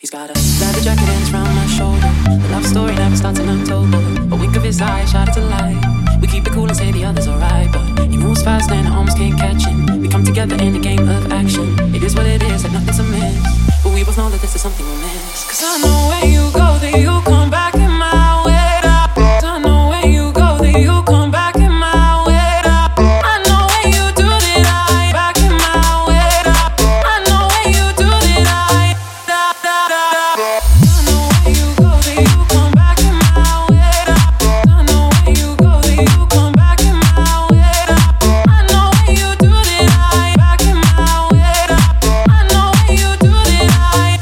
He's got a leather jacket and it's round my shoulder. The love story never starts in October. A wink of his eye, shot it to light. We keep it cool and say the other's alright, but he moves fast and I almost can't catch him. We come together in a game of action. It is what it is, like nothing's amiss. But we both know that this is something we'll miss. Cause I know when you go, that you come back in my way. I know when you go, that you come back in my way. I know when you do that, I back in my way. I know when you do that, I know when you go, that you come back in my way. I know when you go, that you come back in my way. I know when you do that, I back in my way. I know when you do that, I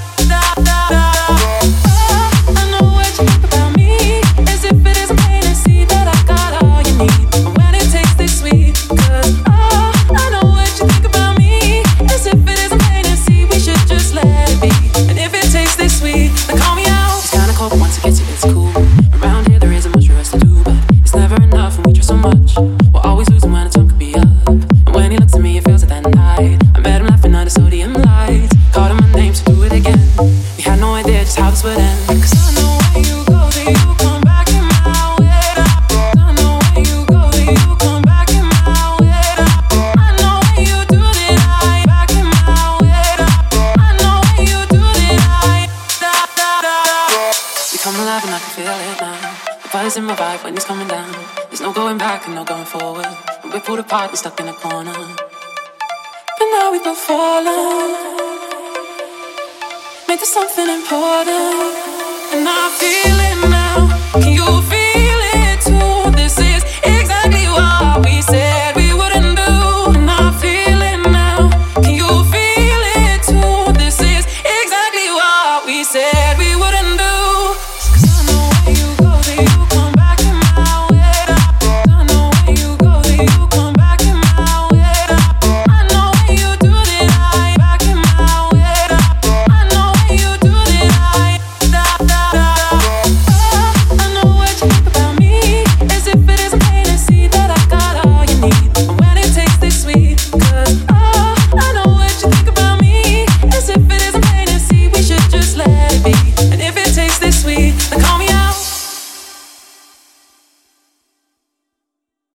know what you think about me, as if it isn't plain to see that I got all you need. And when it tastes this sweet, cause I know what you think about me, as if it isn't plain to see, we should just let it be. And if it tastes this sweet, then call me out. It's kinda cold, but once it gets you, it's cool. Around here there isn't much for us to do, but it's never enough and we try so much. We're always losing when the tongue could be up. And when he looks at me, it feels like that night I met him laughing under sodium lights. Called him my name, so do it again. We had no idea just how this would end. Cause I know when you go, that you come back in my way. I know when you go, that you come back in my way. I know when you do that, I back in my way. I know when you do that, I we come alive and I can feel it now. The buzz in my vibe when it's coming down. There's no going back and no going forward. And we're pulled apart and stuck in a corner. But now we both fallen. Make this something important. And I feel it now. Can you feel it too? This is exactly what we said we wouldn't do. And I feel it now. Can you feel it too? This is exactly what we said.